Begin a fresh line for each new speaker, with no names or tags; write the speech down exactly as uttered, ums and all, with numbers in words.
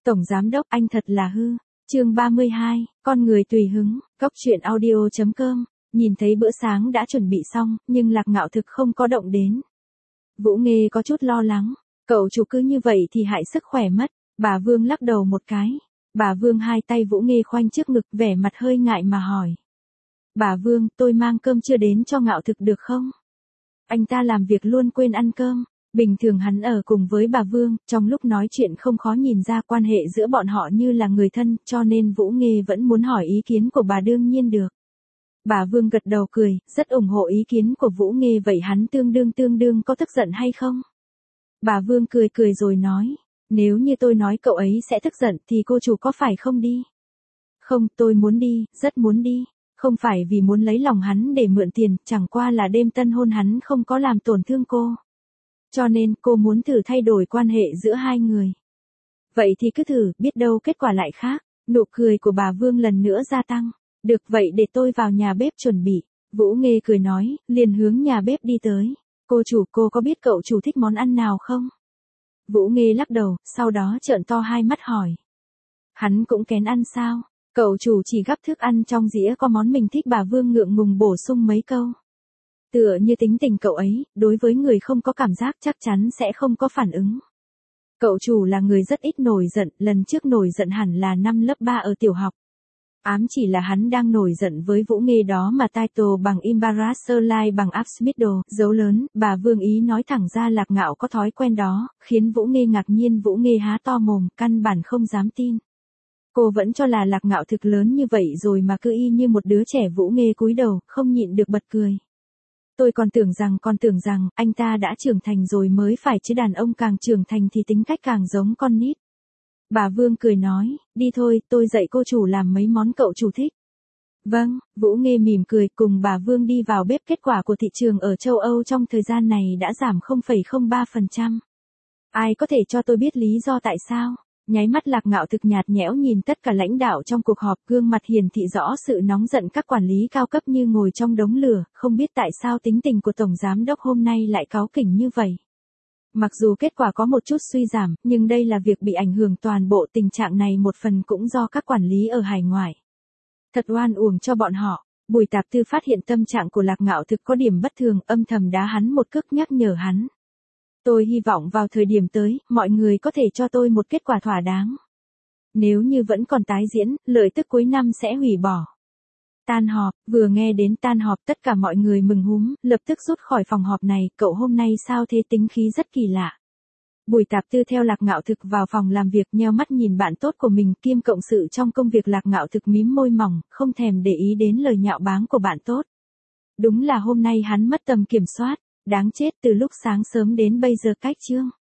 Tổng giám đốc anh thật là hư. Chương ba mươi hai, con người tùy hứng, Cốc truyện audio chấm com. Nhìn thấy bữa sáng đã chuẩn bị xong, nhưng Lạc Ngạo Thực không có động đến. Vũ Nghê có chút lo lắng, cậu chủ cứ như vậy thì hại sức khỏe mất. Bà Vương lắc đầu một cái. Bà Vương hai tay Vũ Nghê khoanh trước ngực, vẻ mặt hơi ngại mà hỏi. Bà Vương, tôi mang cơm chưa đến cho Ngạo Thực được không? Anh ta làm việc luôn quên ăn cơm. Bình thường hắn ở cùng với bà Vương, trong lúc nói chuyện không khó nhìn ra quan hệ giữa bọn họ như là người thân, cho nên Vũ Nghê vẫn muốn hỏi ý kiến của bà đương nhiên được. Bà Vương gật đầu cười, rất ủng hộ ý kiến của Vũ Nghê, vậy hắn tương đương tương đương có tức giận hay không? Bà Vương cười cười rồi nói, nếu như tôi nói cậu ấy sẽ tức giận thì cô chủ có phải không đi? Không, tôi muốn đi, rất muốn đi. Không phải vì muốn lấy lòng hắn để mượn tiền, chẳng qua là đêm tân hôn hắn không có làm tổn thương cô. Cho nên cô muốn thử thay đổi quan hệ giữa hai người. Vậy thì cứ thử, biết đâu kết quả lại khác. Nụ cười của bà Vương lần nữa gia tăng. Được vậy để tôi vào nhà bếp chuẩn bị. Vũ Nghê cười nói, liền hướng nhà bếp đi tới. Cô chủ, cô có biết cậu chủ thích món ăn nào không? Vũ Nghê lắc đầu, sau đó trợn to hai mắt hỏi. Hắn cũng kén ăn sao? Cậu chủ chỉ gắp thức ăn trong dĩa có món mình thích. Bà Vương ngượng ngùng bổ sung mấy câu. Tựa như tính tình cậu ấy, đối với người không có cảm giác chắc chắn sẽ không có phản ứng. Cậu chủ là người rất ít nổi giận, lần trước nổi giận hẳn là năm lớp ba ở tiểu học. Ám chỉ là hắn đang nổi giận với Vũ Nghê đó mà title bằng Embarrassed Line bằng Absmiddle, dấu lớn. Bà Vương ý nói thẳng ra Lạc Ngạo có thói quen đó, khiến Vũ Nghê ngạc nhiên. Vũ Nghê há to mồm, căn bản không dám tin. Cô vẫn cho là Lạc Ngạo Thực lớn như vậy rồi mà cứ y như một đứa trẻ. Vũ Nghê cúi đầu, không nhịn được bật cười. Tôi còn tưởng rằng, còn tưởng rằng, anh ta đã trưởng thành rồi mới phải chứ, đàn ông càng trưởng thành thì tính cách càng giống con nít. Bà Vương cười nói, đi thôi, tôi dạy cô chủ làm mấy món cậu chủ thích. Vâng, Vũ Nghê mỉm cười cùng bà Vương đi vào bếp. Kết quả của thị trường ở châu Âu trong thời gian này đã giảm không phẩy không ba phần trăm. Ai có thể cho tôi biết lý do tại sao? Nháy mắt Lạc Ngạo Thực nhạt nhẽo nhìn tất cả lãnh đạo trong cuộc họp, gương mặt hiển thị rõ sự nóng giận. Các quản lý cao cấp như ngồi trong đống lửa, không biết tại sao tính tình của Tổng Giám Đốc hôm nay lại cáu kỉnh như vậy. Mặc dù kết quả có một chút suy giảm, nhưng đây là việc bị ảnh hưởng toàn bộ. Tình trạng này một phần cũng do các quản lý ở hải ngoại. Thật oan uổng cho bọn họ. Bùi Tạp Tư phát hiện tâm trạng của Lạc Ngạo Thực có điểm bất thường, âm thầm đá hắn một cước nhắc nhở hắn. Tôi hy vọng vào thời điểm tới, mọi người có thể cho tôi một kết quả thỏa đáng. Nếu như vẫn còn tái diễn, lợi tức cuối năm sẽ hủy bỏ. Tan họp, vừa nghe đến tan họp tất cả mọi người mừng húm, lập tức rút khỏi phòng họp này. Cậu hôm nay sao thế, tính khí rất kỳ lạ. Bùi Tạp Tư theo Lạc Ngạo Thực vào phòng làm việc, nheo mắt nhìn bạn tốt của mình kiêm cộng sự trong công việc. Lạc Ngạo Thực mím môi mỏng, không thèm để ý đến lời nhạo báng của bạn tốt. Đúng là hôm nay hắn mất tầm kiểm soát. Đáng chết, từ lúc sáng sớm đến bây giờ cách chương.